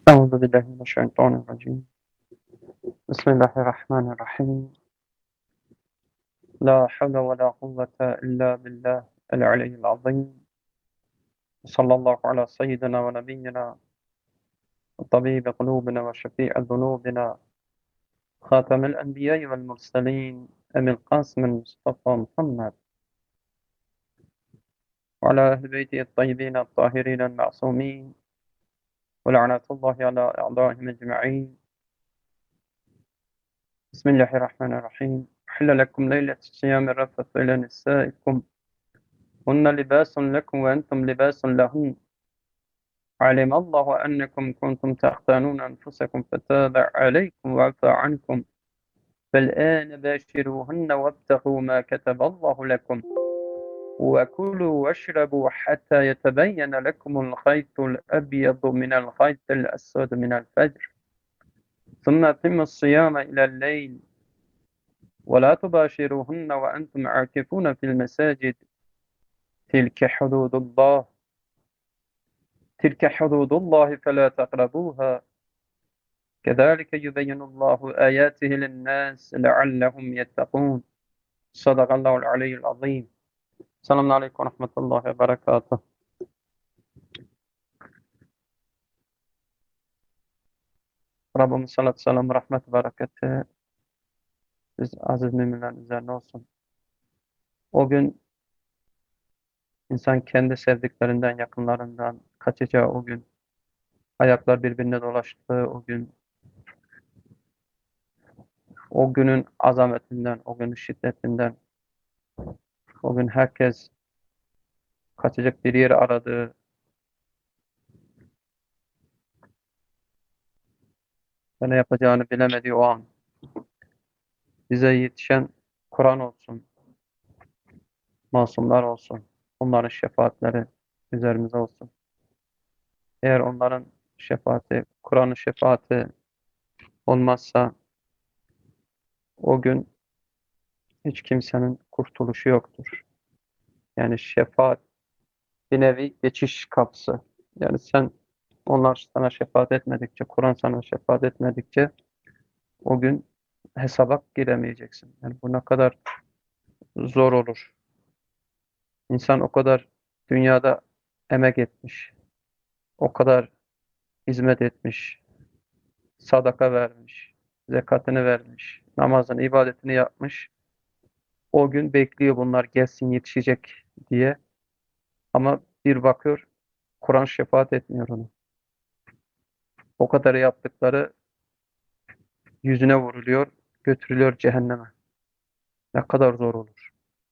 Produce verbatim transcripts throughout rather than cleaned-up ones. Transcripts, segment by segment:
أعوذ بالله من الشيطان الرجيم. بسم الله الرحمن الرحيم. لا حول ولا قوة إلا بالله العلي العظيم. صلى الله على سيدنا ونبينا وطبيب قلوبنا وشفيع ذنوبنا خاتم الأنبياء والمرسلين أبي القاسم المصطفى محمد وعلى أهل بيته الطيبين الطاهرين المعصومين ولعنة الله على أعدائهم أجمعين. بسم الله الرحمن الرحيم. أحل لكم ليلة الصيام الرفث إلى نسائكم هن لباس لكم وأنتم لباس لهن علم الله أنكم كنتم تختانون أنفسكم فتاب عليكم وعفى عنكم فالآن باشروهن وابتغوا ما كتب الله لكم وكلوا واشربوا حتى يتبين لكم الخيط الأبيض من الخيط الأسود من الفجر ثم أتموا الصيام إلى الليل ولا تباشروهن وأنتم عاكفون في المساجد تلك حدود الله تلك حدود الله فلا تقربوها كذلك يبين الله آياته للناس لعلهم يتقون. صدق الله العلي العظيم. Selamun Aleyküm ve Rahmetullahi ve Berekatuhu. Rabbimiz salatü selam, rahmet ve bereketi siz aziz müminlerin üzerine olsun. O gün insan kendi sevdiklerinden, yakınlarından kaçacağı o gün, ayaklar birbirine dolaştığı o gün, o günün azametinden, o günün şiddetinden, o gün herkes kaçacak bir yer aradığı, ve ne yapacağını bilemediği o an, bize yetişen Kur'an olsun, masumlar olsun, onların şefaatleri üzerimize olsun. Eğer onların şefaati, Kur'an'ın şefaati olmazsa o gün hiç kimsenin kurtuluşu yoktur. Yani şefaat bir nevi geçiş kapısı. Yani sen onlar sana şefaat etmedikçe, Kur'an sana şefaat etmedikçe o gün hesaba giremeyeceksin. Yani bu ne kadar zor olur. İnsan o kadar dünyada emek etmiş, o kadar hizmet etmiş, sadaka vermiş, zekatını vermiş, namazını, ibadetini yapmış. O gün bekliyor bunlar gelsin yetişecek diye. Ama bir bakıyor Kur'an şefaat etmiyor onu. O kadar yaptıkları yüzüne vuruluyor, götürülüyor cehenneme. Ne kadar zor olur.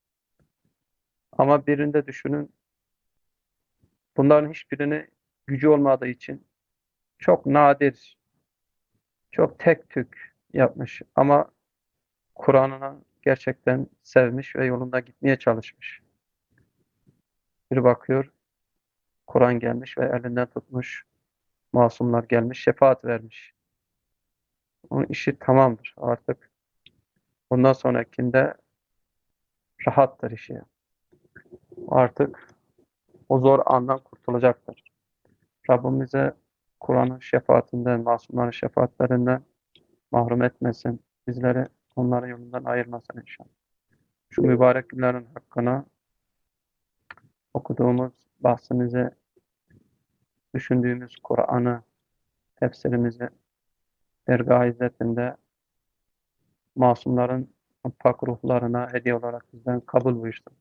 Ama birinde düşünün, bunların hiçbirini gücü olmadığı için çok nadir, çok tek tük yapmış. Ama Kur'an'ına gerçekten sevmiş ve yolunda gitmeye çalışmış. Bir bakıyor, Kur'an gelmiş ve elinden tutmuş, masumlar gelmiş, şefaat vermiş. Onun işi tamamdır artık. Bundan sonrakinde rahattır işi. Artık o zor andan kurtulacaktır. Rabbimize Kur'an'ın şefaatinden, masumların şefaatlerinden mahrum etmesin. Bizleri onların yolundan ayırmasın inşallah. Şu mübarek günlerin hakkına okuduğumuz bahsimizi, düşündüğümüz Kur'an'ı, tefsirimizi dergâh izzetinde masumların pak ruhlarına hediye olarak bizden kabul buyursun.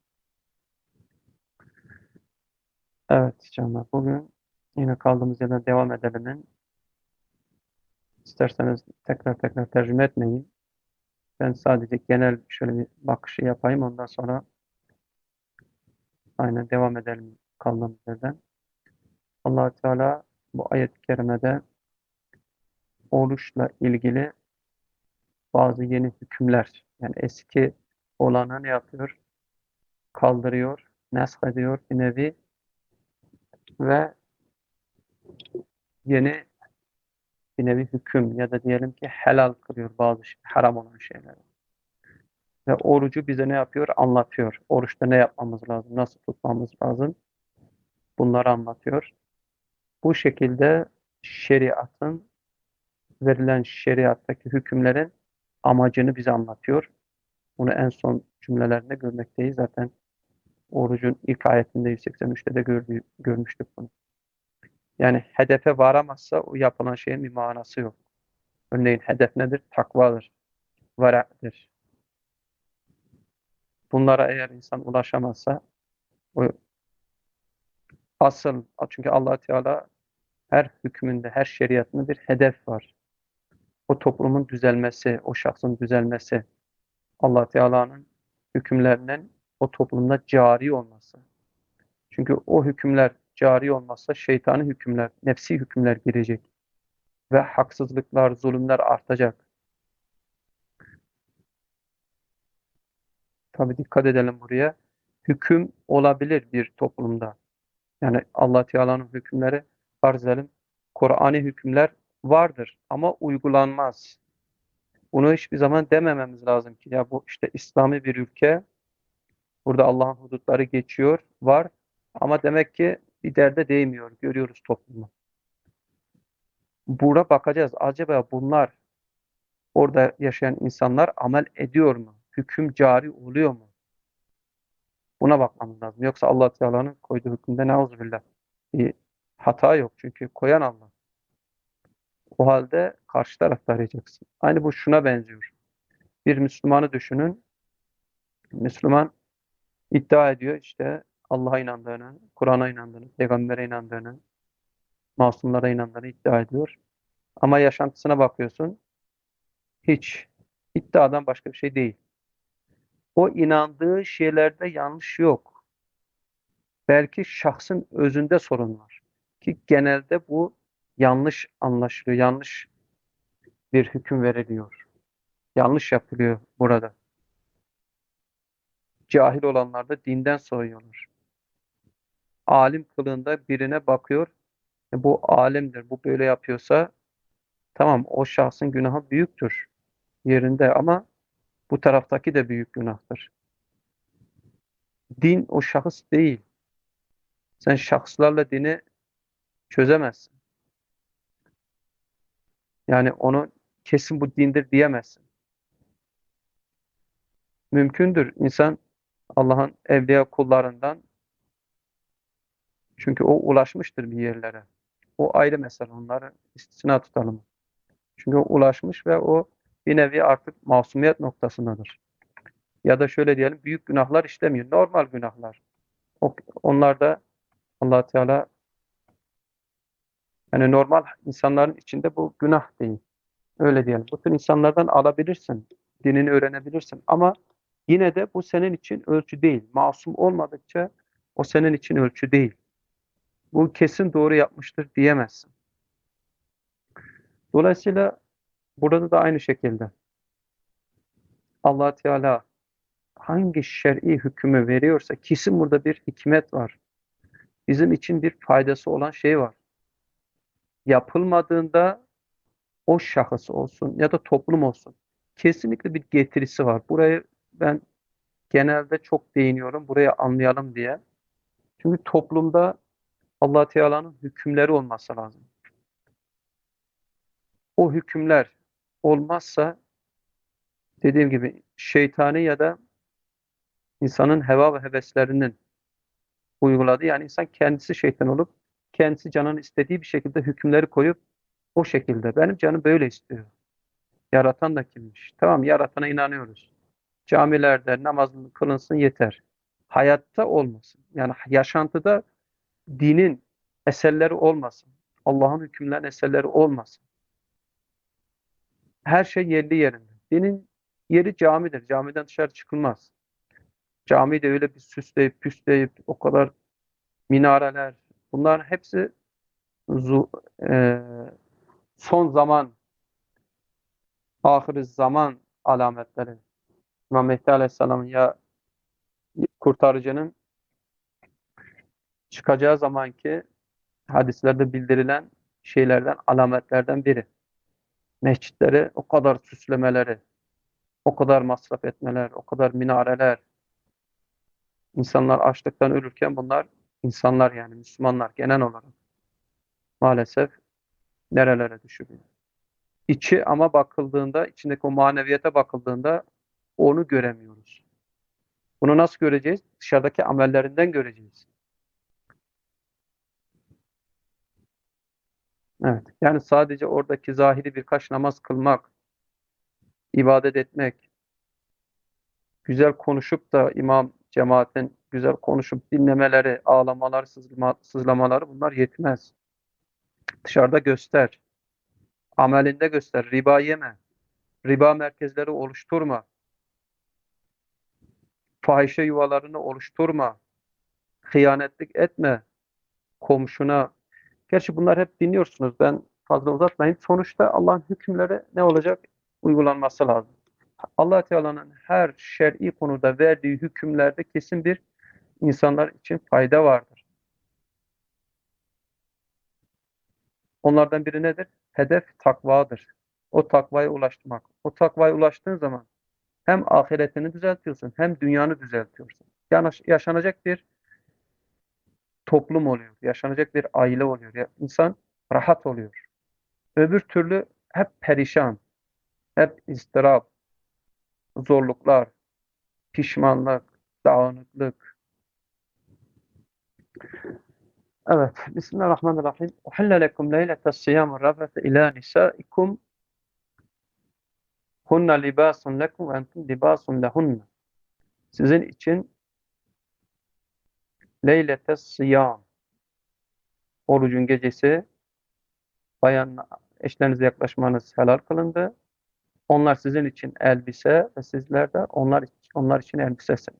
Evet canlar, bugün yine kaldığımız yerden devam edelim. İsterseniz tekrar tekrar tercüme etmeyin. Ben sadece genel şöyle bir bakışı yapayım. Ondan sonra aynen devam edelim kaldığımız yerden. Allah Teala bu ayet-i kerimede oruçla ilgili bazı yeni hükümler, yani eski olanı ne yapıyor? Kaldırıyor, nesk ediyor bir nevi ve yeni bir nevi hüküm ya da diyelim ki helal kılıyor bazı şey, haram olan şeyleri. Ve orucu bize ne yapıyor? Anlatıyor. Oruçta ne yapmamız lazım, nasıl tutmamız lazım? Bunları anlatıyor. Bu şekilde şeriatın, verilen şeriattaki hükümlerin amacını bize anlatıyor. Bunu en son cümlelerinde görmekteyiz. Zaten orucun ilk ayetinde yüz seksen üçte de gördü, görmüştük bunu. Yani hedefe varamazsa o yapılan şeyin bir manası yok. Örneğin hedef nedir? Takvadır, veradır. Bunlara eğer insan ulaşamazsa o asıl, çünkü Allah Teala her hükmünde, her şeriatında bir hedef var. O toplumun düzelmesi, o şahsın düzelmesi, Allah Teala'nın hükümlerinin o toplumda cari olması. Çünkü o hükümler cari olmazsa şeytani hükümler, nefsi hükümler girecek ve haksızlıklar, zulümler artacak. Tabii dikkat edelim buraya. Hüküm olabilir bir toplumda. Yani Allah Teala'nın hükümleri farz edelim. Kur'ani hükümler vardır ama uygulanmaz. Bunu hiçbir zaman demememiz lazım ki ya bu işte İslami bir ülke, burada Allah'ın hudutları geçiyor, var ama demek ki bir derde değmiyor. Görüyoruz toplumu. Burada bakacağız. Acaba bunlar, orada yaşayan insanlar amel ediyor mu? Hüküm cari oluyor mu? Buna bakmamız lazım. Yoksa Allah Teala'nın koyduğu hükümde neuzubillah bir hata yok. Çünkü koyan Allah. O halde karşı tarafta arayacaksın. Aynı bu şuna benziyor. Bir Müslümanı düşünün. Müslüman iddia ediyor işte Allah'a inandığını, Kur'an'a inandığını, Peygamber'e inandığını, masumlara inandığını iddia ediyor. Ama yaşantısına bakıyorsun, hiç iddiadan başka bir şey değil. O inandığı şeylerde yanlış yok. Belki şahsın özünde sorun var. Ki genelde bu yanlış anlaşılıyor, yanlış bir hüküm veriliyor. Yanlış yapılıyor burada. Cahil olanlar da dinden soyuyorlar. Alim kılığında birine bakıyor, e, bu alimdir, bu böyle yapıyorsa tamam, o şahsın günahı büyüktür yerinde ama bu taraftaki de büyük günahtır. Din o şahıs değil. Sen şahıslarla dini çözemezsin. Yani onu kesin bu dindir diyemezsin. Mümkündür insan Allah'ın evliya kullarından, çünkü o ulaşmıştır bir yerlere. O ayrı mesele, onları istisna tutalım. Çünkü o ulaşmış ve o bir nevi artık masumiyet noktasındadır. Ya da şöyle diyelim, büyük günahlar işlemiyor. Normal günahlar. O, onlar da Allah Teala, yani normal insanların içinde bu günah değil. Öyle diyelim. Bu tür insanlardan alabilirsin. Dinini öğrenebilirsin. Ama yine de bu senin için ölçü değil. Masum olmadıkça o senin için ölçü değil. Bu kesin doğru yapmıştır diyemezsin. Dolayısıyla burada da aynı şekilde Allah Teala hangi şer'i hükmü veriyorsa kesin burada bir hikmet var. Bizim için bir faydası olan şey var. Yapılmadığında o şahıs olsun ya da toplum olsun, kesinlikle bir getirisi var. Burayı ben genelde çok değiniyorum, buraya anlayalım diye. Çünkü toplumda Allah Teala'nın hükümleri olması lazım. O hükümler olmazsa, dediğim gibi, şeytani ya da insanın heva ve heveslerinin uyguladığı, yani insan kendisi şeytan olup kendisi canının istediği bir şekilde hükümleri koyup o şekilde benim canım böyle istiyor. Yaratan da kimmiş? Tamam, yaratana inanıyoruz. Camilerde namaz kılınsın yeter. Hayatta olmasın. Yani yaşantıda dinin eserleri olmasın. Allah'ın hükümlerinin eserleri olmasın. Her şey yerli yerinde. Dinin yeri camidir. Camiden dışarı çıkılmaz. Camiyi de öyle bir süsleyip püsleyip o kadar minareler, bunların hepsi zu- e, son zaman, ahir zaman alametleri. İmam Mehdi Aleyhisselam'ın, ya kurtarıcının çıkacağı zamanki hadislerde bildirilen şeylerden, alametlerden biri. Mescitleri o kadar süslemeleri, o kadar masraf etmeler, o kadar minareler, insanlar açlıktan ölürken bunlar, insanlar yani Müslümanlar genel olarak maalesef nerelere düşürüyor. İçi ama bakıldığında, içindeki o maneviyata bakıldığında onu göremiyoruz. Bunu nasıl göreceğiz? Dışarıdaki amellerinden göreceğiz. Evet. Yani sadece oradaki zahiri birkaç namaz kılmak, ibadet etmek, güzel konuşup da imam cemaatin güzel konuşup dinlemeleri, ağlamaları, sızlama, sızlamaları bunlar yetmez. Dışarıda göster, amelinde göster, riba yeme, riba merkezleri oluşturma, fahişe yuvalarını oluşturma, hıyanetlik etme komşuna. Gerçi bunlar hep dinliyorsunuz. Ben fazla uzatmayayım. Sonuçta Allah'ın hükümleri ne olacak? Uygulanması lazım. Allah Teala'nın her şer'i konuda verdiği hükümlerde kesin bir insanlar için fayda vardır. Onlardan biri nedir? Hedef takvadır. O takvaya ulaşmak. O takvaya ulaştığın zaman hem ahiretini düzeltiyorsun hem dünyanı düzeltiyorsun. Yani yaşanacak bir toplum oluyor. Yaşanacak bir aile oluyor. Ya, insan rahat oluyor. Öbür türlü hep perişan, hep ıstırap, zorluklar, pişmanlık, dağınıklık. Evet. Bismillahirrahmanirrahim. Uhille lekum leyletes siyamur rafete ila nisaikum hunna libasun lekum ve entum libasun lehunna. Sizin için leyletes siyam, orucun gecesi, bayan eşlerinize yaklaşmanız helal kılındı. Onlar sizin için elbise ve sizler de onlar, onlar için elbisesiniz.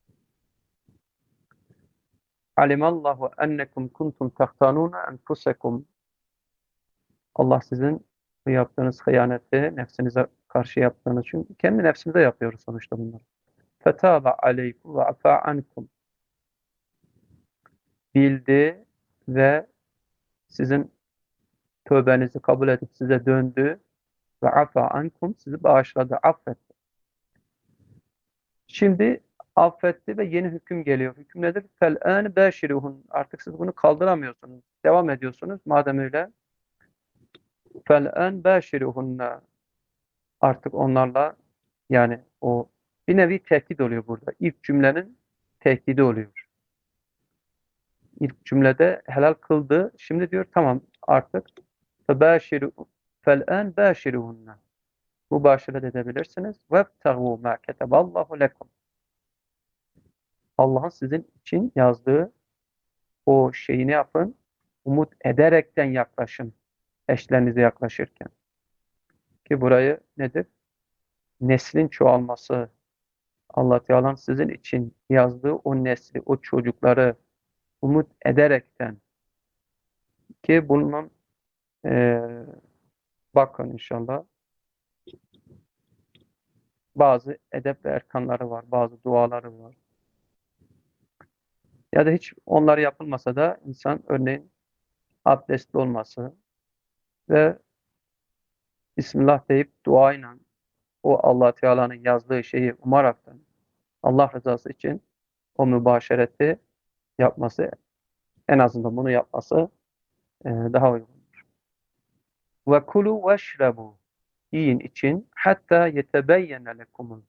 Alimallahu ennekum kuntum tahtanuna enfusekum. Allah sizin bu yaptığınız hıyaneti nefsinize karşı yaptığınız, çünkü kendi nefsimize yapıyoruz sonuçta bunları. Fetâbe aleykum ve afâ ankum. Bildi ve sizin tövbenizi kabul edip size döndü ve afâ ankum, sizi bağışladı, affetti. Şimdi affetti ve yeni hüküm geliyor. Hüküm nedir? Fel'âne bâşiruhun. Artık siz bunu kaldıramıyorsunuz. Devam ediyorsunuz. Madem öyle. Fel'ân bâşiruhunna. Artık onlarla, yani o bir nevi tehdit oluyor burada. İlk cümlenin tehdidi oluyor. İlk cümlede helal kıldı. Şimdi diyor tamam artık febâşiru fel'ân bâşiruhunna. Mübaşeret edebilirsiniz. Vebtagû mâ keteballahu lekum. Allah'ın sizin için yazdığı o şeyini yapın. Umut ederekten yaklaşın. Eşlerinize yaklaşırken. Ki burayı nedir? Neslin çoğalması. Allah Teala'nın sizin için yazdığı o nesli, o çocukları umut ederekten, ki bunun e, bakın inşallah bazı edep ve erkanları var, bazı duaları var. Ya da hiç onlar yapılmasa da insan örneğin abdestli olması ve Bismillah deyip duayla o Allah Teala'nın yazdığı şeyi umaraktan Allah rızası için o mübaşereti yapması, en azından bunu yapması e, daha uygun. Ve kulu veşrebu, yiyin için, hatta yetebeyyene lekumul,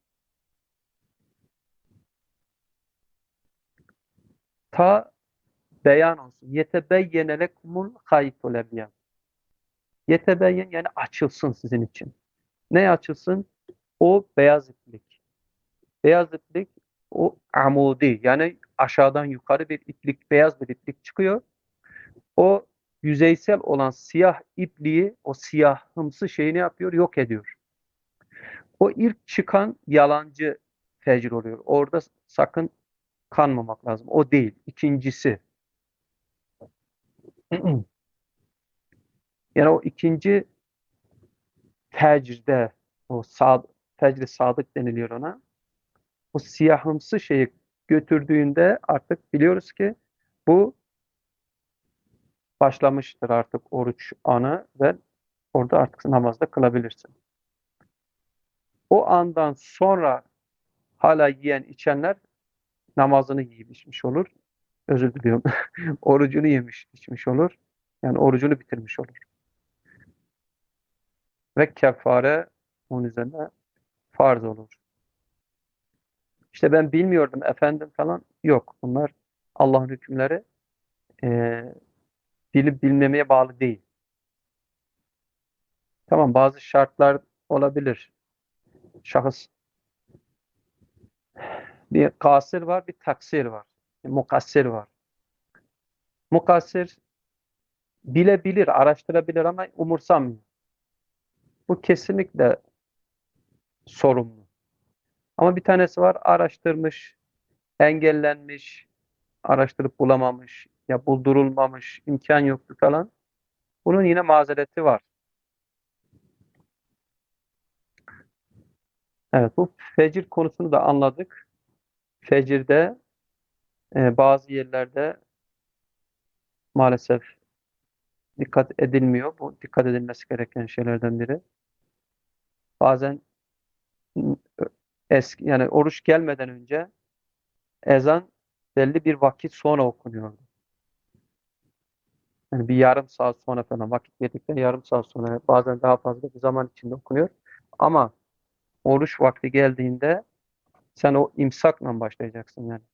ta beyan olsun. Yetebeyyene lekumul haytul ebyad. Yetebeyyen yani açılsın sizin için. Ne açılsın? O beyaz iplik. Beyaz iplik o amudi, yani aşağıdan yukarı bir iplik, beyaz bir iplik çıkıyor. O yüzeysel olan siyah ipliği, o siyahımsı şeyini yapıyor, yok ediyor. O ilk çıkan yalancı fecr oluyor. Orada sakın kanmamak lazım. O değil. İkincisi. Yani o ikinci fecrde, o sad, fecr-i sadık deniliyor ona. O siyahımsı şeyi götürdüğünde artık biliyoruz ki bu başlamıştır artık oruç anı ve orada artık namazda kılabilirsin. O andan sonra hala yiyen içenler namazını yiyip içmiş olur. Özür diliyorum. Orucunu yemiş içmiş olur. Yani orucunu bitirmiş olur. ve kefare onun üzerine farz olur. İşte ben bilmiyordum efendim falan. Yok. Bunlar Allah'ın hükümleri e, bilip bilmemeye bağlı değil. Tamam, bazı şartlar olabilir. Şahıs, bir kasir var, bir taksir var. Bir mukassir var. Mukassir bilebilir, araştırabilir ama umursamıyor. Bu kesinlikle sorumlu. Ama bir tanesi var, araştırmış, engellenmiş, araştırıp bulamamış, ya buldurulmamış, imkan yoktu falan. Bunun yine mazereti var. Evet, bu fecir konusunu da anladık. Fecirde e, bazı yerlerde maalesef dikkat edilmiyor. Bu dikkat edilmesi gereken şeylerden biri. Bazen m, eski yani oruç gelmeden önce ezan belli bir vakit sonra okunuyordu. Yani bir yarım saat sonra falan, vakit girdikten yarım saat sonra, bazen daha fazla bir zaman içinde okunuyor. Ama oruç vakti geldiğinde sen o imsakla başlayacaksın yani.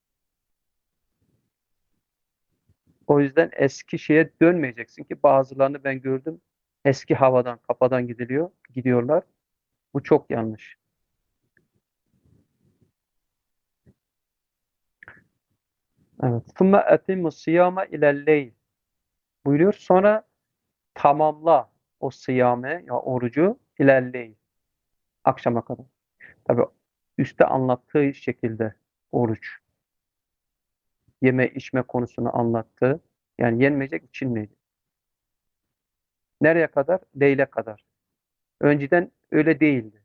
O yüzden eski şeye dönmeyeceksin ki bazılarını ben gördüm. Eski havadan, kafadan gidiliyor, gidiyorlar. Bu çok yanlış. Evet. ثُمَّ اَتِمُّ الصِّيَامَ اِلَى اللَّيْلِ buyuruyor. Sonra tamamla o sıyame ya orucu ilerleyin akşama kadar. Tabi üstte anlattığı şekilde oruç, yeme içme konusunu anlattı. Yani yenmeyecek, içilmeyecek. Nereye kadar? Leyle kadar. Önceden öyle değildi.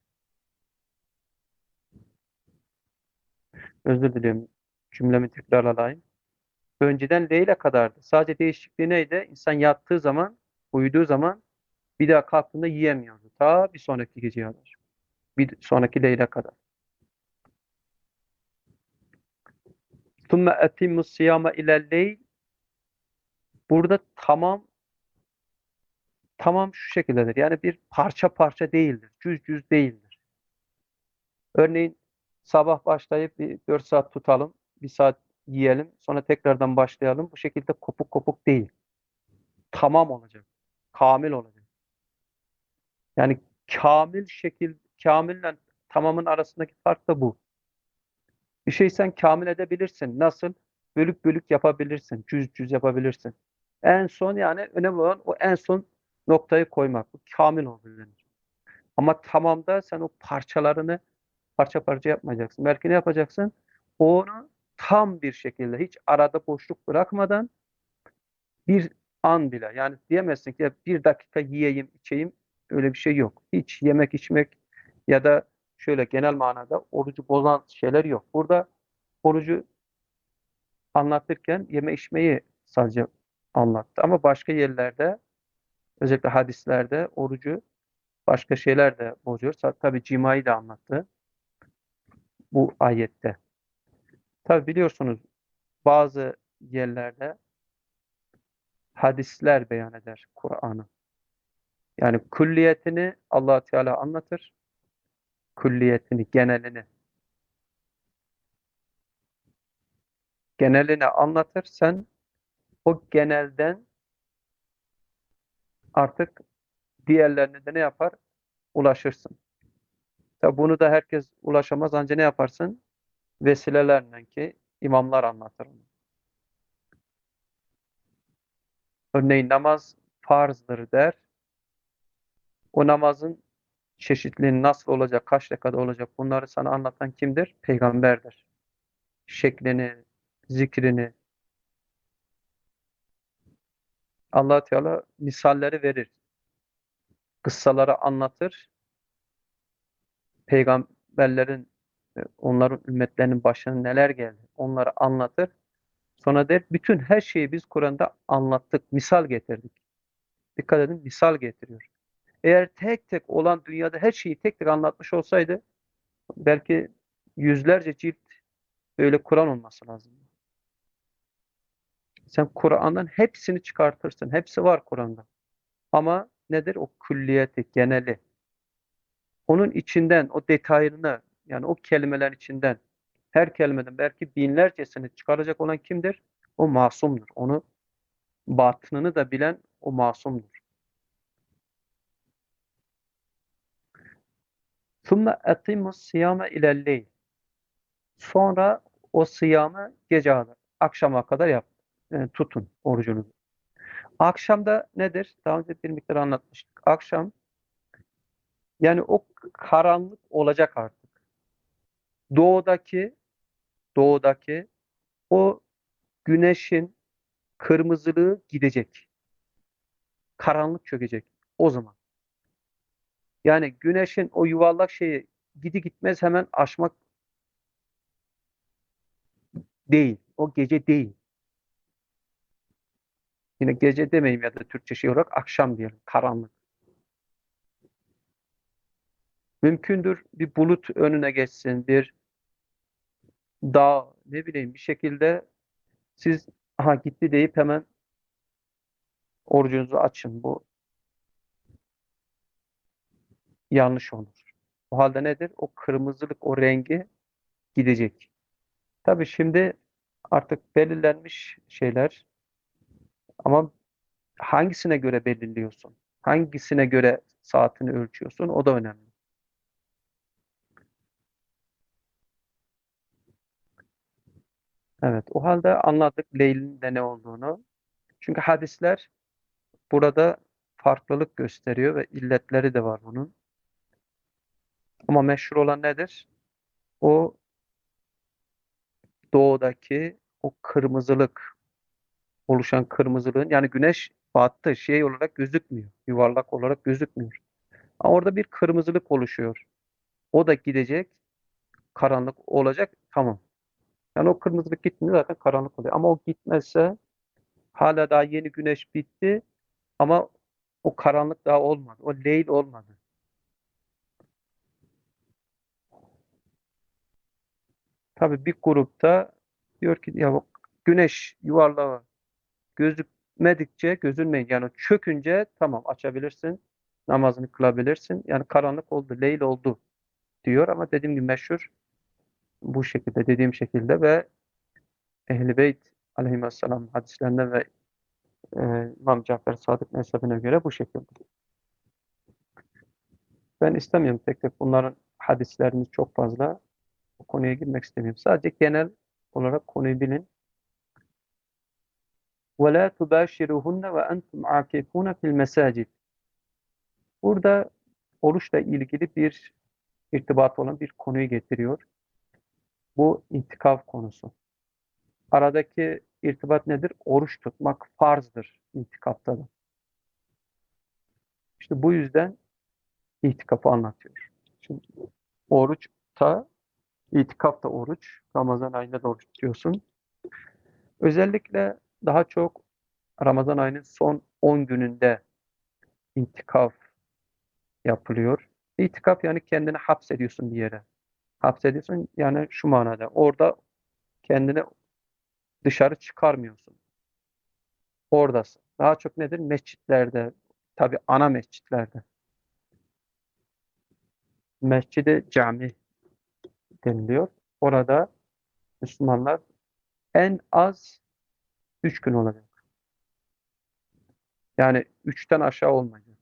Özür diliyorum. Cümlemi tekrarlayayım. Önceden leyle kadardı. Sadece değişikliği neydi? İnsan yattığı zaman, uyuduğu zaman bir daha kalktığında yiyemiyordu. Ta bir sonraki geceye kadar. Bir sonraki leyle kadar. ثُمَّ اَتِمُّ الصِّيَامَ اِلَى اللَّيْلِ burada tamam tamam şu şekildedir. Yani bir parça parça değildir. Cüz cüz değildir. Örneğin sabah başlayıp bir dört saat tutalım. Bir saat yiyelim. Sonra tekrardan başlayalım. Bu şekilde kopuk kopuk değil. Tamam olacak. Kamil olacak. Yani kamil şekil, kamille tamamın arasındaki fark da bu. Bir şey sen kamil edebilirsin. Nasıl? Bölük bölük yapabilirsin. Cüz cüz yapabilirsin. En son, yani önemli olan o en son noktayı koymak. Bu kamil olur. Ama tamamda sen o parçalarını parça parça yapmayacaksın. Belki ne yapacaksın? Onu tam bir şekilde, hiç arada boşluk bırakmadan, bir an bile, yani diyemezsin ki ya bir dakika yiyeyim içeyim, öyle bir şey yok. Hiç yemek içmek ya da şöyle genel manada orucu bozan şeyler yok. Burada orucu anlatırken yeme içmeyi sadece anlattı. Ama başka yerlerde, özellikle hadislerde orucu başka şeyler de bozuyor. Tabii cimayı da anlattı bu ayette. Tabii biliyorsunuz, bazı yerlerde hadisler beyan eder Kur'an'ı. Yani külliyetini Allah Teala anlatır. Külliyetini, genelini. Genelini anlatır. Sen o genelden artık diğerlerine de ne yapar? Ulaşırsın. Tabii bunu da herkes ulaşamaz. Ancak ne yaparsın? Vesilelerle, ki imamlar anlatır onu. Örneğin namaz farzdır der. O namazın çeşitliliği nasıl olacak, kaç rekada olacak, bunları sana anlatan kimdir? Peygamberdir. Şeklini, zikrini Allah Teala misalleri verir. Kıssaları anlatır. Peygamberlerin, e, onların ümmetlerinin başına neler geldi, onları anlatır. Sonra der, bütün her şeyi biz Kur'an'da anlattık, misal getirdik. Dikkat edin, misal getiriyor. Eğer tek tek olan dünyada her şeyi tek tek anlatmış olsaydı, belki yüzlerce cilt böyle Kur'an olması lazım. Sen Kur'an'dan hepsini çıkartırsın. Hepsi var Kur'an'da. Ama nedir? O külliyeti, geneli. onun içinden o detayını, yani o kelimeler içinden her kelimeden belki binlercesini çıkaracak olan kimdir? O masumdur. Onu batınını da bilen o masumdur. ثُمَّ اَقِيمُوا الصِّيَامَ اِلَى اللَّيْلِ Sonra o sıyamı gece kadar, akşama kadar yap. E, tutun orucunuzu. Akşamda nedir? Daha önce bir miktar anlatmıştık. Akşam, yani o karanlık olacak artık. Doğudaki doğudaki o güneşin kırmızılığı gidecek. Karanlık çökecek o zaman. Yani güneşin o yuvarlak şeyi gidi gitmez hemen aşmak değil. O gece değil. Yine gece demeyeyim ya da Türkçe şey olarak akşam diyelim. Karanlık. Mümkündür bir bulut önüne geçsin, bir dağ, ne bileyim bir şekilde siz aha gitti deyip hemen orucunuzu açın. Bu yanlış olur. O halde nedir? O kırmızılık, o rengi gidecek. Tabii şimdi artık belirlenmiş şeyler ama hangisine göre belirliyorsun? Hangisine göre saatini ölçüyorsun? O da önemli. Evet, o halde anladık Leyl'in de ne olduğunu. Çünkü hadisler burada farklılık gösteriyor ve illetleri de var bunun. Ama meşhur olan nedir? O doğudaki o kırmızılık, oluşan kırmızılığın, yani güneş battı şey olarak gözükmüyor. Yuvarlak olarak gözükmüyor. Ama orada bir kırmızılık oluşuyor. O da gidecek, karanlık olacak, tamam. Yani o kırmızılık gitmiyor zaten karanlık oluyor. Ama o gitmezse hala daha yeni güneş bitti ama o karanlık daha olmadı. O leyl olmadı. Tabii bir grupta diyor ki ya bak, güneş yuvarlağı gözükmedikçe gözünmeyin. Yani çökünce tamam açabilirsin. Namazını kılabilirsin. Yani karanlık oldu, leyl oldu diyor ama dediğim gibi meşhur bu şekilde, dediğim şekilde ve Ehl-i Beyt aleyhisselam hadislerinde ve e, İmam Cafer Sadık mezhebine göre bu şekilde. Ben istemiyorum tek tek bunların hadislerini çok fazla bu konuya girmek istemiyorum. Sadece genel olarak konuyu bilin. وَلَا تُبَاشِرُهُنَّ وَاَنْتُمْ عَاكِفُونَ فِي الْمَسَاجِدِ Burada oruçla ilgili bir irtibat olan bir konuyu getiriyor. Bu itikaf konusu. Aradaki irtibat nedir? Oruç tutmak farzdır itikafta da. İşte bu yüzden itikafı anlatıyor. Şimdi oruçta, itikafta oruç, Ramazan ayında da oruç tutuyorsun. Özellikle daha çok Ramazan ayının son on gününde itikaf yapılıyor. İtikaf yani kendini hapsediyorsun bir yere. Hapsediyorsun yani şu manada. Orada kendini dışarı çıkarmıyorsun. Oradasın. Daha çok nedir? Mescitlerde. Tabii ana mescitlerde. Mescidi cami deniliyor. Orada Müslümanlar en az üç gün olacak. Yani üçten aşağı olmayacak.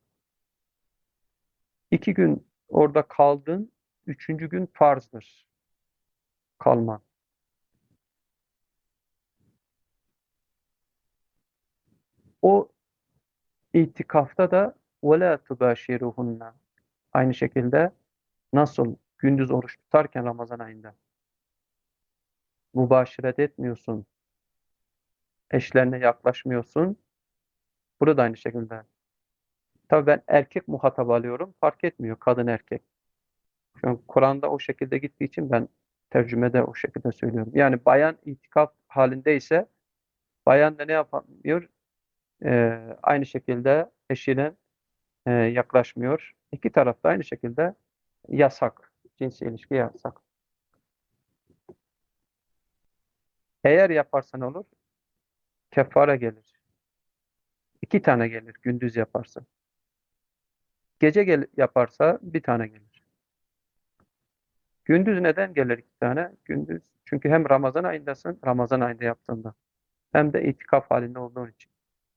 İki gün orada kaldın, üçüncü gün farzdır kalman. O itikafta da وَلَا تُبَاشِرُهُنَّ aynı şekilde nasıl gündüz oruç tutarken Ramazan ayında mübaşiret etmiyorsun, eşlerine yaklaşmıyorsun. Burada da aynı şekilde. Tabii ben erkek muhatap alıyorum. Fark etmiyor kadın erkek. Şu an Kur'an'da o şekilde gittiği için ben tercümede o şekilde söylüyorum. Yani bayan itikaf halindeyse bayan da ne yapamıyor? Ee, aynı şekilde eşine e, yaklaşmıyor. İki taraf da aynı şekilde yasak. Cinsi ilişki yasak. Eğer yaparsan olur, kefare gelir. İki tane gelir gündüz yaparsa. Gece gel yaparsa bir tane gelir. Gündüz neden gelir iki tane? Gündüz çünkü hem Ramazan ayındasın, Ramazan ayında yaptığında, hem de itikaf halinde olduğun için.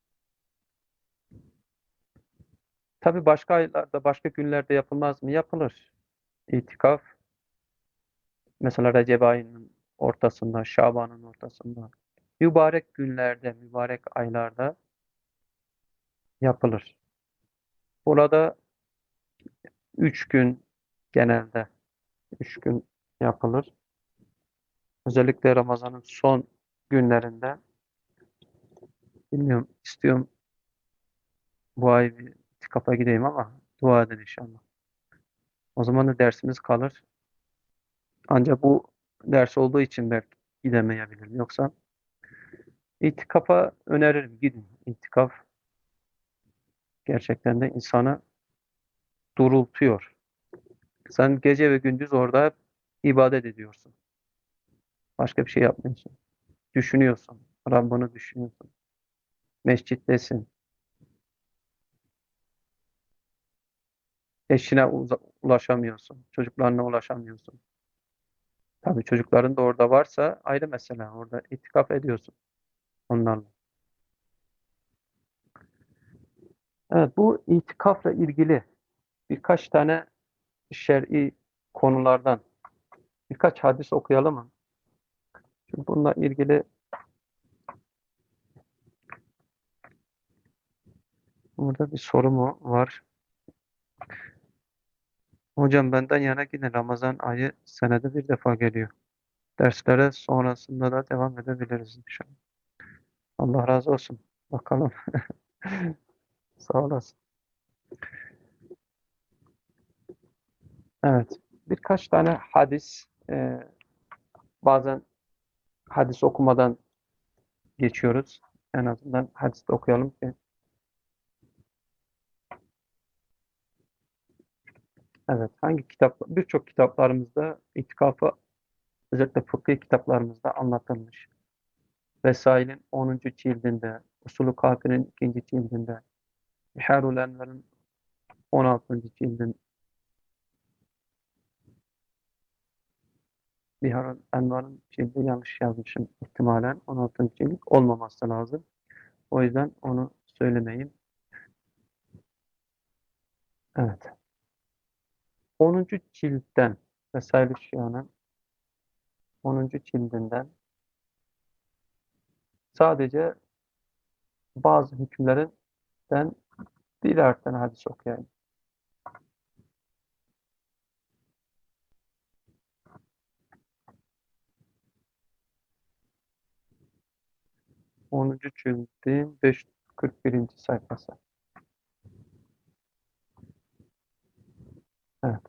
Tabii başka aylarda, başka günlerde yapılmaz mı? Yapılır. İtikaf mesela Recep ayının ortasında, Şaban'ın ortasında, mübarek günlerde, mübarek aylarda yapılır. Burada üç gün genelde, üç gün yapılır. Özellikle Ramazan'ın son günlerinde, bilmiyorum, istiyorum bu ay bir itikafa gideyim ama dua edin inşallah. O zaman da dersimiz kalır. Ancak bu ders olduğu için belki gidemeyebilirim. Yoksa itikafa öneririm. Gidin. İtikaf gerçekten de insanı durultuyor. Sen gece ve gündüz orada hep ibadet ediyorsun. Başka bir şey yapmıyorsun. Düşünüyorsun. Rabbini düşünüyorsun. Mescittesin. Eşine uza- ulaşamıyorsun. Çocuklarına ulaşamıyorsun. Tabii çocukların da orada varsa ayrı mesele. Orada itikaf ediyorsun onlarla. Evet, bu itikafla ilgili birkaç tane şer'i konulardan birkaç hadis okuyalım mı? Çünkü bununla ilgili burada bir soru mu var? Hocam benden yana yine Ramazan ayı senede bir defa geliyor. Derslere sonrasında da devam edebiliriz inşallah. Allah razı olsun. Bakalım. Sağ olasın. Evet. Birkaç tane hadis, e, bazen hadis okumadan geçiyoruz. En azından hadis de okuyalım ki. Evet. Hangi kitap? Birçok kitaplarımızda itikafı, özellikle fıkıh kitaplarımızda anlatılmış. Vesail'in onuncu cildinde, Usulü Kafi'nin ikinci cildinde, Biharul Enver'in on altıncı cildin, Biharul Enver'in cildi yanlış yazmışım ihtimalen. on altıncı cilt olmaması lazım. O yüzden onu söylemeyeyim. Evet. onuncu ciltten Vesail-i Şia'nın onuncu cildinden sadece bazı hükümlerinden birer tane hadis okuyayım. onuncu cildin beş yüz kırk birinci sayfası. Evet.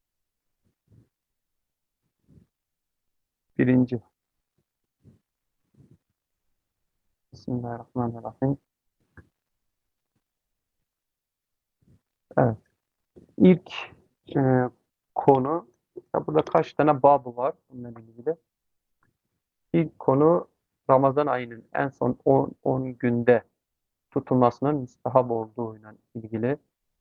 Birinci. Bismillahirrahmanirrahim. Evet. İlk e, konu, ya burada kaç tane babı var bununla ilgili. İlk konu Ramazan ayının en son on, on günde tutulmasının müstehap olduğuyla ilgili.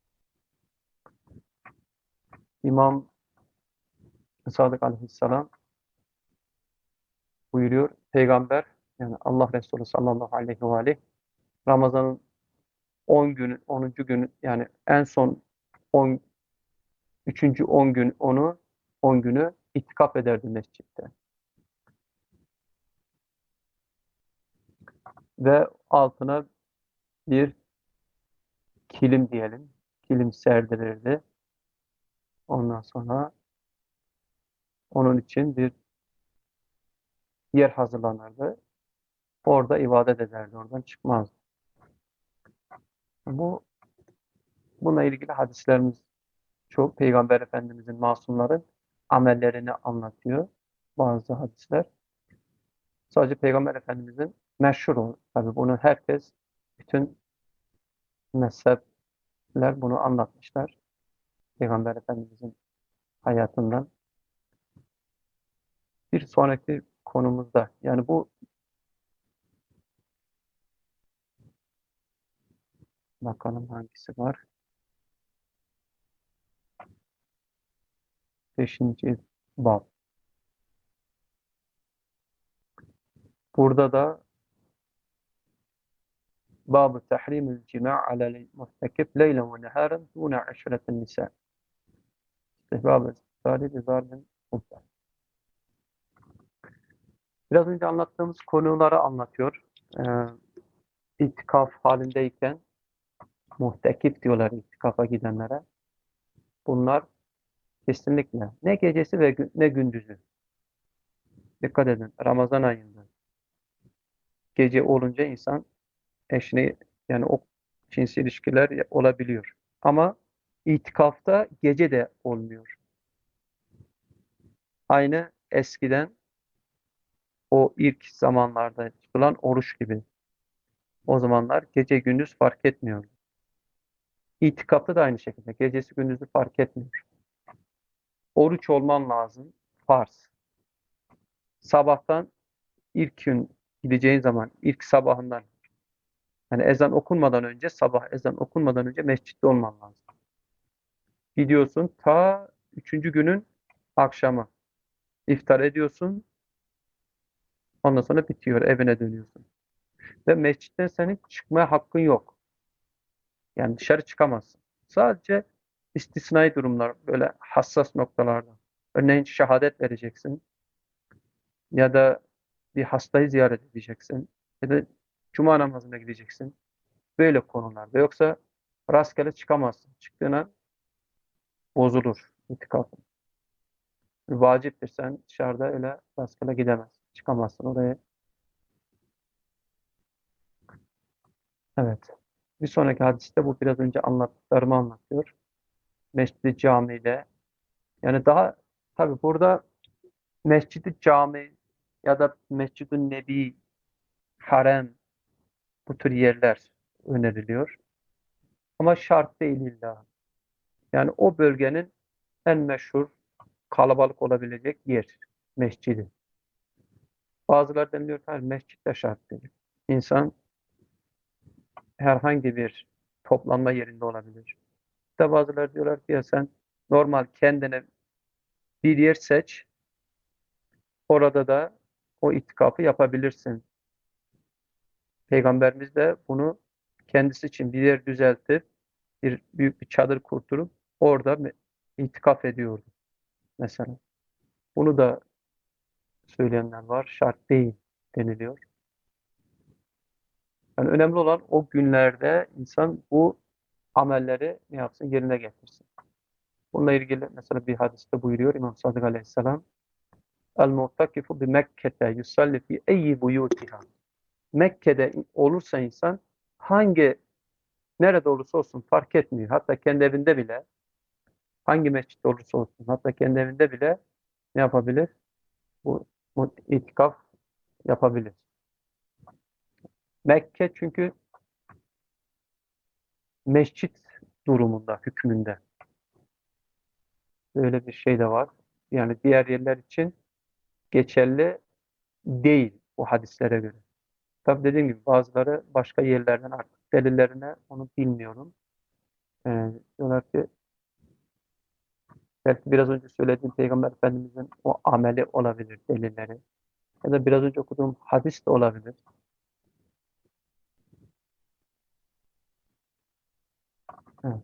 İmam Sadık Aleyhisselam buyuruyor. Peygamber, yani Allah Resulü sallallahu aleyhi ve aleyh, Ramazan'ın on günü, onuncu günü, yani en son on, üçüncü on gün onu on günü itikaf ederdi mescitte. Ve altına bir kilim diyelim. Kilim serdirirdi. Ondan sonra onun için bir yer hazırlanırdı. Orada ibadet ederdi. Oradan çıkmazdı. Bu bununla ilgili hadislerimiz çok. Peygamber Efendimizin, masumların amellerini anlatıyor bazı hadisler. Sadece Peygamber Efendimizin meşhur o. Tabii bunu herkes, bütün mezhepler bunu anlatmışlar. Peygamber Efendimizin hayatından. Bir sonraki konumuzda, yani bu, bakalım hangisi var? Beşinci. Bab. Burada da Bab-ı tahrimül cima' alel muhtekif leylen ve neharen dune aşretin nisa. İstihbab-ı istifade bi zarbin unsa. Biraz önce anlattığımız konuları anlatıyor. Ee, itikaf halindeyken muhtekif diyorlar itikafa gidenlere. Bunlar kesinlikle ne gecesi ve gü- ne gündüzü. Dikkat edin. Ramazan ayında gece olunca insan eşini, yani o cinsi ilişkiler olabiliyor. Ama itikafta gece de olmuyor. Aynı eskiden o ilk zamanlarda tutulan oruç gibi. O zamanlar gece gündüz fark etmiyor. İtikafta da aynı şekilde gecesi gündüzü fark etmiyor. Oruç olman lazım. Farz. Sabahtan ilk gün gideceğin zaman ilk sabahından, yani ezan okunmadan önce, sabah ezan okunmadan önce mescitte olman lazım. Gidiyorsun ta üçüncü günün akşamı. İftar ediyorsun. Ondan sonra bitiyor. Evine dönüyorsun. Ve mescitten senin çıkmaya hakkın yok. Yani dışarı çıkamazsın. Sadece istisnai durumlar, böyle hassas noktalarda. Örneğin şehadet vereceksin ya da bir hastayı ziyaret edeceksin ya da cuma namazına gideceksin. Böyle konularda. Yoksa rastgele çıkamazsın. Çıktığına bozulur itikafın. Vaciptir. Sen dışarıda öyle rastgele gidemezsin. Çıkamazsın oraya. Evet. Bir sonraki hadiste bu biraz önce anlattıklarımı anlatıyor. Mescid-i Cami'de. Yani daha tabi burada Mescid-i Cami ya da Mescid-i Nebi, harem, bu tür yerler öneriliyor. Ama şart değil illa. Yani o bölgenin en meşhur kalabalık olabilecek yer mescidi. Bazıları deniliyor ki hayır, mescid de şart değil. İnsan herhangi bir toplanma yerinde olabilir. İşte bazıları diyorlar ki ya sen normal kendine bir yer seç, orada da o itikafı yapabilirsin. Peygamberimiz de bunu kendisi için bir yer düzeltip bir büyük bir çadır kurdurup orada me- itikaf ediyordu mesela. Bunu da söyleyenler var. Şart değil deniliyor. Yani önemli olan o günlerde insan bu amelleri ne yapsın? Yerine getirsin. Bununla ilgili mesela bir hadiste buyuruyor İmam Sadık Aleyhisselam: El-mu'takifu bi Mekke'te yusalli fi eyyi buyutiha. Mekke'de olursa insan hangi nerede olursa olsun fark etmiyor. Hatta kendi evinde bile, hangi mescitte olursa olsun, hatta kendi evinde bile ne yapabilir? Bu, bu itikaf yapabilir. Mekke çünkü mescit durumunda, hükmünde. Öyle bir şey de var. Yani diğer yerler için geçerli değil bu hadislere göre. Tabi dediğim gibi bazıları başka yerlerden artık delillerine onu bilmiyorum. Ee, diyorlar ki belki biraz önce söylediğim Peygamber Efendimiz'in o ameli olabilir delilleri. Ya da biraz önce okuduğum hadis de olabilir. Evet.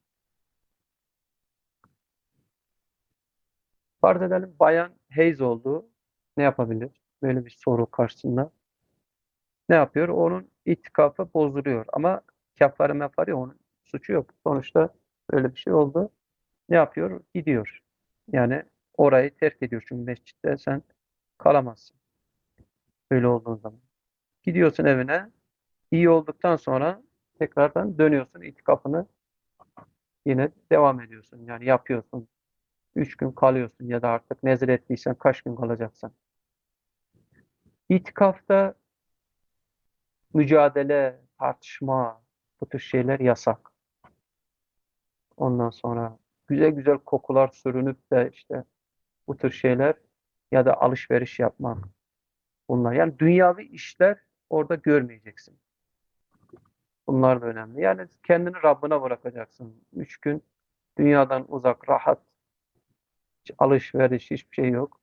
Farz edelim bayan heyz oldu. Ne yapabilir? Böyle bir soru karşısında. Ne yapıyor? Onun itikafı bozuluyor. Ama kâffâre mefari, onun suçu yok. Sonuçta öyle bir şey oldu. Ne yapıyor? Gidiyor. Yani orayı terk ediyor. Çünkü mescitte sen kalamazsın. Öyle olduğun zaman. Gidiyorsun evine. İyi olduktan sonra tekrardan dönüyorsun. İtikafını yine devam ediyorsun. Yani yapıyorsun. Üç gün kalıyorsun ya da artık nezir ettiysen kaç gün kalacaksın. İtikafta mücadele, tartışma, bu tür şeyler yasak. Ondan sonra güzel güzel kokular sürünüp de işte bu tür şeyler ya da alışveriş yapmak, bunlar. Yani dünyavi işler orada görmeyeceksin. Bunlar da önemli. Yani kendini Rabbine bırakacaksın. Üç gün dünyadan uzak, rahat. Hiç alışveriş, hiçbir şey yok.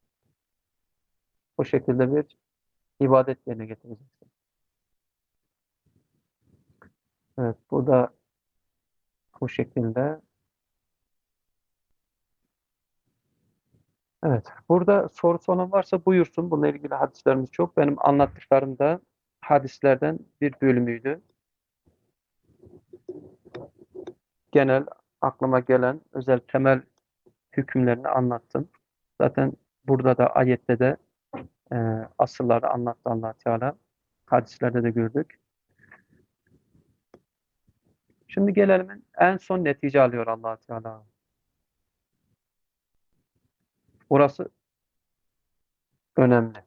O şekilde bir ibadet yerine getireceksin. Evet, bu da bu şekilde. Evet, burada sorusu olan varsa buyursun. Bununla ilgili hadislerimiz çok. Benim anlattıklarım da hadislerden bir bölümüydü. Genel aklıma gelen özel temel hükümlerini anlattım. Zaten burada da ayette de e, asılları anlattı Allah Teala. Hadislerde de gördük. Şimdi gelelim en son netice alıyor Allah Teala. Burası önemli.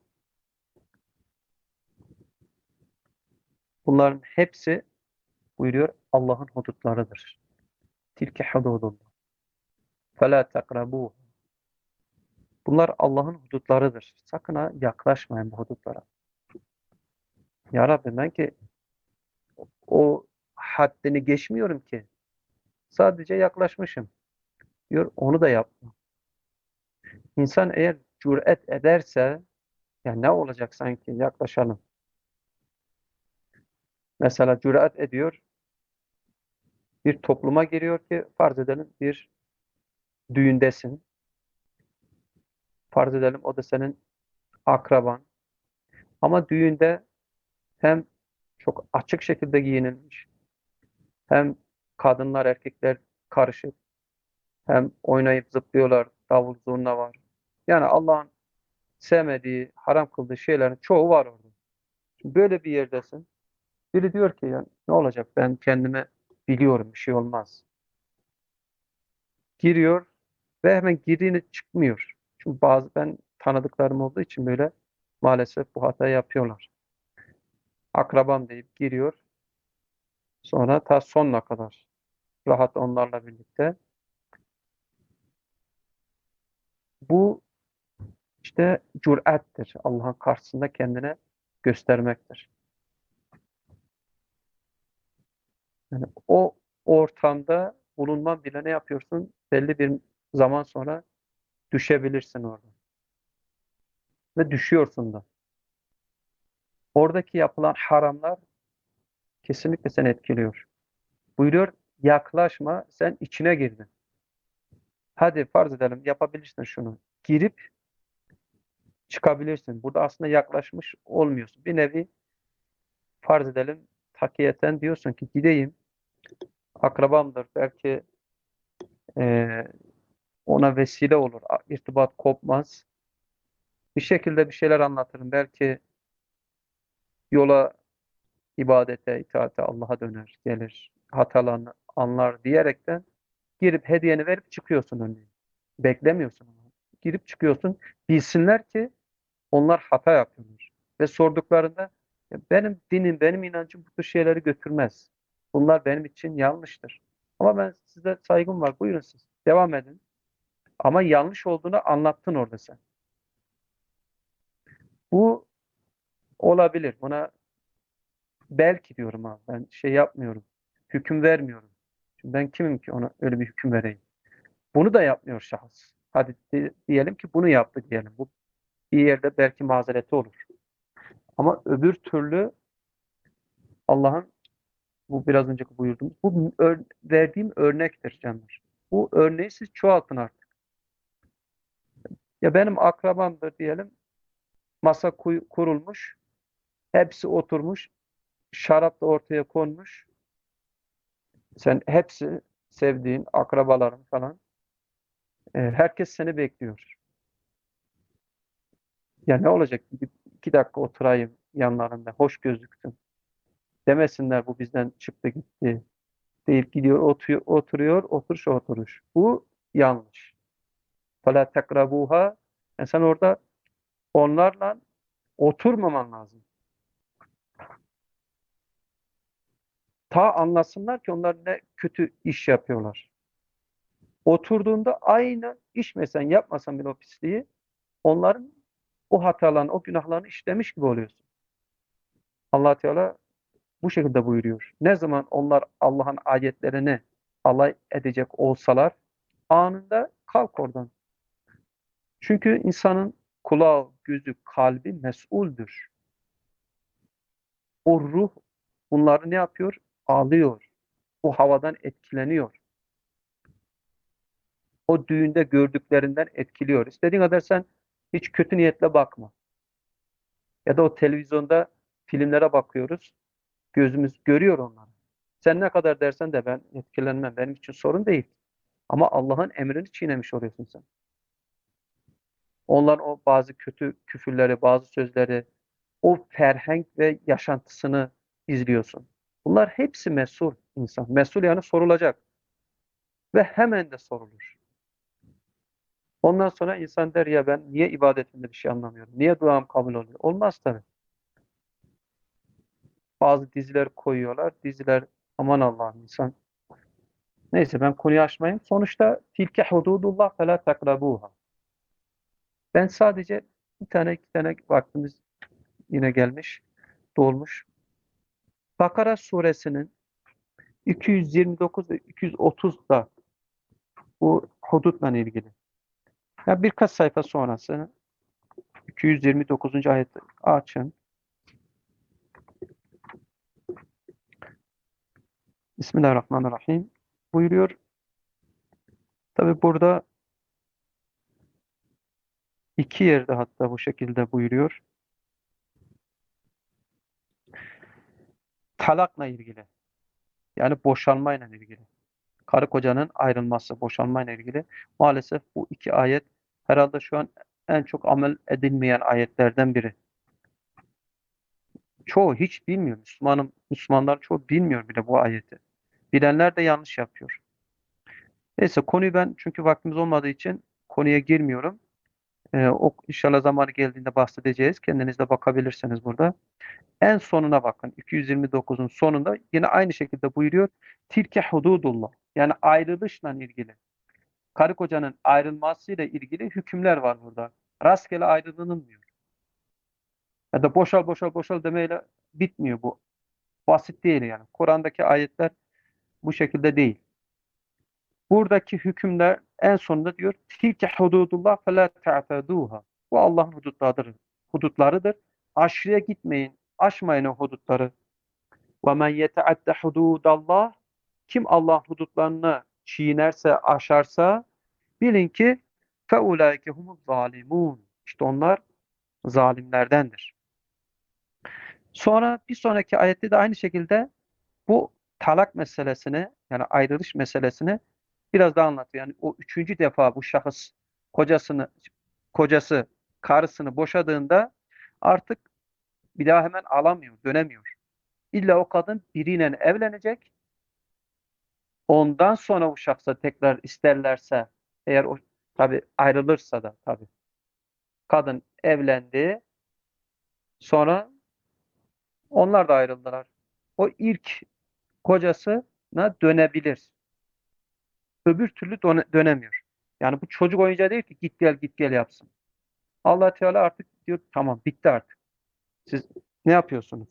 Bunların hepsi buyuruyor Allah'ın hudutlarıdır. Tilke hududullah. فَلَا تَقْرَبُوهُ. Bunlar Allah'ın hudutlarıdır. Sakın ha yaklaşmayın bu hudutlara. Ya Rabbi ben ki o haddini geçmiyorum ki. Sadece yaklaşmışım. Diyor onu da yapma. İnsan eğer cüret ederse ya ne olacak sanki yaklaşalım. Mesela cüret ediyor bir topluma giriyor ki farz edelim bir düğündesin. Farz edelim o da senin akraban. Ama düğünde hem çok açık şekilde giyinilmiş hem kadınlar erkekler karışık hem oynayıp zıplıyorlar davul zurna var. Yani Allah'ın sevmediği, haram kıldığı şeylerin çoğu var orada. Şimdi böyle bir yerdesin. Biri diyor ki yani ne olacak ben kendime biliyorum bir şey olmaz. Giriyor ve hemen girdiğini çıkmıyor. Çünkü bazı ben tanıdıklarım olduğu için böyle maalesef bu hatayı yapıyorlar. Akrabam deyip giriyor. Sonra ta sonuna kadar rahat onlarla birlikte. Bu işte cürettir. Allah'ın karşısında kendine göstermektir. Yani o ortamda bulunman bile ne yapıyorsun? Belli bir zaman sonra düşebilirsin orada. Ve düşüyorsun da. Oradaki yapılan haramlar kesinlikle seni etkiliyor. Buyuruyor yaklaşma sen içine girdin. Hadi farz edelim yapabilirsin şunu. Girip çıkabilirsin. Burada aslında yaklaşmış olmuyorsun. Bir nevi farz edelim takiyeten diyorsun ki gideyim akrabamdır belki e, ona vesile olur. A- irtibat kopmaz. Bir şekilde bir şeyler anlatırım. Belki yola ibadete, itaate Allah'a döner, gelir, hatalarını anlar diyerekten girip hediyeni verip çıkıyorsun örneğin. Beklemiyorsun onu. Girip çıkıyorsun. Bilsinler ki onlar hata yapıyorlar. Ve sorduklarında "Ya benim dinim, benim inancım bu tür şeyleri götürmez. Bunlar benim için yanlıştır. Ama ben size saygım var. Buyurun siz. Devam edin. Ama yanlış olduğunu anlattın orada sen. Bu olabilir. Buna belki diyorum ha. Ben şey yapmıyorum. Hüküm vermiyorum. Şimdi ben kimim ki ona öyle bir hüküm vereyim. Bunu da yapmıyor şahıs. Hadi di- diyelim ki bunu yaptı diyelim. Bu bir yerde belki mazereti olur. Ama öbür türlü Allah'ın bu biraz önceki buyurduğumuz bu ör- verdiğim örnektir canlar. Bu örneği siz çoğaltın artık. Ya benim akrabamdır diyelim. Masa kuy- kurulmuş. Hepsi oturmuş. Şarap da ortaya konmuş. Sen hepsi sevdiğin akrabaların falan. E, herkes seni bekliyor. Ya ne olacak? Gidip iki dakika oturayım yanlarında. Hoş gözüksün. Demesinler bu bizden çıktı gitti. Deyip gidiyor oturuyor, oturuyor oturuş oturuş. Bu yanlış. فَلَا تَقْرَبُوهَا. Yani sen orada onlarla oturmaman lazım. Ta anlasınlar ki onlar ne kötü iş yapıyorlar. Oturduğunda aynı içmesen yapmasan bile o pisliği onların o hatalarını, o günahlarını işlemiş gibi oluyorsun. Allah Teala bu şekilde buyuruyor. Ne zaman onlar Allah'ın ayetlerini alay edecek olsalar anında kalk oradan. Çünkü insanın kulağı, gözü, kalbi mesuldür. O ruh bunları ne yapıyor? Alıyor. O havadan etkileniyor. O düğünde gördüklerinden etkiliyor. İstediğin kadar sen hiç kötü niyetle bakma. Ya da o televizyonda filmlere bakıyoruz. Gözümüz görüyor onları. Sen ne kadar dersen de ben etkilenmem. Benim için sorun değil. Ama Allah'ın emrini çiğnemiş oluyorsun sen. Onların o bazı kötü küfürleri, bazı sözleri, o ferhenk ve yaşantısını izliyorsun. Bunlar hepsi mesul insan. Mesul yani sorulacak. Ve hemen de sorulur. Ondan sonra insan der ya ben niye ibadetimde bir şey anlamıyorum? Niye duam kabul oluyor? Olmaz tabii. Bazı diziler koyuyorlar. Diziler aman Allah'ım insan. Neyse ben konuyu açmayayım. Sonuçta tilke hududullah fe la takrabuha. Ben sadece bir tane iki tane vaktimiz yine gelmiş, dolmuş. Bakara suresinin iki yüz yirmi dokuz ve iki yüz otuzda bu hudutla ilgili. Ya birkaç sayfa sonrası iki yüz yirmi dokuzuncu ayeti açın. Bismillahirrahmanirrahim. Buyuruyor. Tabi burada iki yerde hatta bu şekilde buyuruyor. Talakla ilgili. Yani boşanmayla ilgili. Karı kocanın ayrılması, boşanmayla ilgili. Maalesef bu iki ayet herhalde şu an en çok amel edilmeyen ayetlerden biri. Çoğu hiç bilmiyor. Müslümanım, Müslümanlar çoğu bilmiyor bile bu ayeti. Bilenler de yanlış yapıyor. Neyse konuyu ben çünkü vaktimiz olmadığı için konuya girmiyorum. Ee, o inşallah zamanı geldiğinde bahsedeceğiz. Kendiniz de bakabilirsiniz burada. En sonuna bakın. iki yüz yirmi dokuzun sonunda yine aynı şekilde buyuruyor. Tilke hududullah. Yani ayrılışla ilgili. Karı kocanın ayrılmasıyla ilgili hükümler var burada. Rastgele ayrılınmıyor. Ya da boşal boşal boşal demeyle bitmiyor bu. Basit değil yani. Kur'an'daki ayetler bu şekilde değil. Buradaki hükümler en sonunda diyor tilke hududullah fela ta'teduha. Bu Allah'ın hudutlarıdır. Hudutlarıdır. Aşırıya gitmeyin. Aşmayın o hudutları. Ve men yeteadde hududallah kim Allah hudutlarını çiğnerse, aşarsa bilin ki feulaike humuz zalimun. İşte onlar zalimlerdendir. Sonra bir sonraki ayette de aynı şekilde bu talak meselesini yani ayrılış meselesini biraz daha anlatıyor. Yani o üçüncü defa bu şahıs kocasını kocası karısını boşadığında artık bir daha hemen alamıyor, dönemiyor. İlla o kadın biriyle evlenecek. Ondan sonra o şahsa tekrar isterlerse eğer o tabi ayrılırsa da tabi kadın evlendi sonra onlar da ayrıldılar. O ilk kocasına dönebilir. Öbür türlü döne- dönemiyor. Yani bu çocuk oyuncağı değil ki git gel git gel yapsın. Allah Teala artık diyor tamam bitti artık. Siz ne yapıyorsunuz?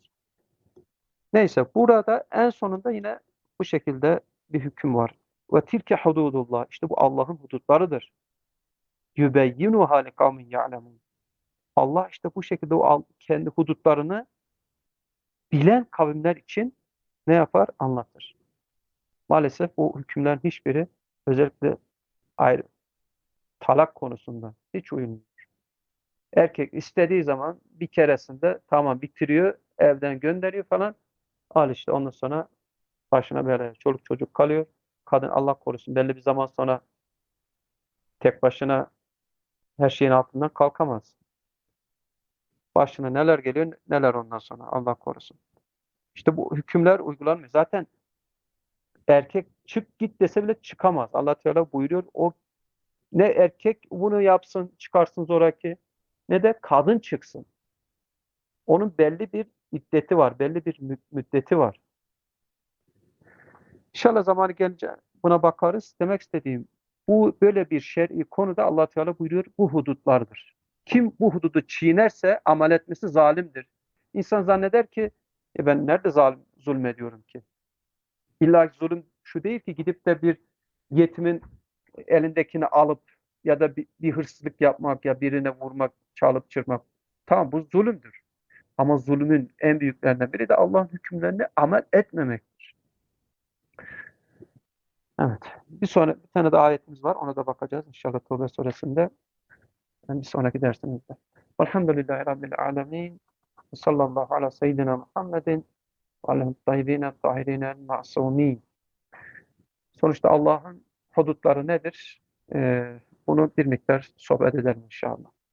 Neyse burada en sonunda yine bu şekilde bir hüküm var. Ve tilke hududullah. İşte bu Allah'ın hudutlarıdır. Yübeyyinuha li kavmin ya'lemun. Allah işte bu şekilde o al- kendi hudutlarını bilen kavimler için ne yapar? Anlatır. Maalesef bu hükümlerin hiçbiri özellikle ayrı talak konusunda hiç uyulmuyor. Erkek istediği zaman bir keresinde tamam bitiriyor, evden gönderiyor falan. Al işte ondan sonra başına böyle çoluk çocuk kalıyor. Kadın Allah korusun belli bir zaman sonra tek başına her şeyin altından kalkamaz. Başına neler geliyor neler ondan sonra Allah korusun. İşte bu hükümler uygulanmıyor. Zaten erkek çık git dese bile çıkamaz. Allah Teala buyuruyor. O ne erkek bunu yapsın, çıkarsın zoraki ne de kadın çıksın. Onun belli bir iddeti var, belli bir mü- müddeti var. İnşallah zamanı gelince buna bakarız. Demek istediğim bu böyle bir şer'i konuda Allah Teala buyuruyor bu hudutlardır. Kim bu hududu çiğnerse amel etmesi zalimdir. İnsan zanneder ki e ben nerede zalim zulmediyorum ki? İlla ki zulüm şu değil ki gidip de bir yetimin elindekini alıp ya da bir, bir hırsızlık yapmak ya birine vurmak, çalıp çırpmak. Tamam, bu zulümdür. Ama zulmün en büyüklerinden biri de Allah'ın hükümlerine amel etmemek. Evet. Bir sonra bir tane de ayetimiz var. Ona da bakacağız inşallah Tevbe suresinde. Yani bir sonraki dersimizde. Velhamdülillahi Rabbil alemin. Sallallahu ala seyyidina Muhammedin ve aleyhi tayyibine tahirine ma'sumin. Sonuçta Allah'ın hudutları nedir? Ee, bunu bir miktar sohbet edelim inşallah.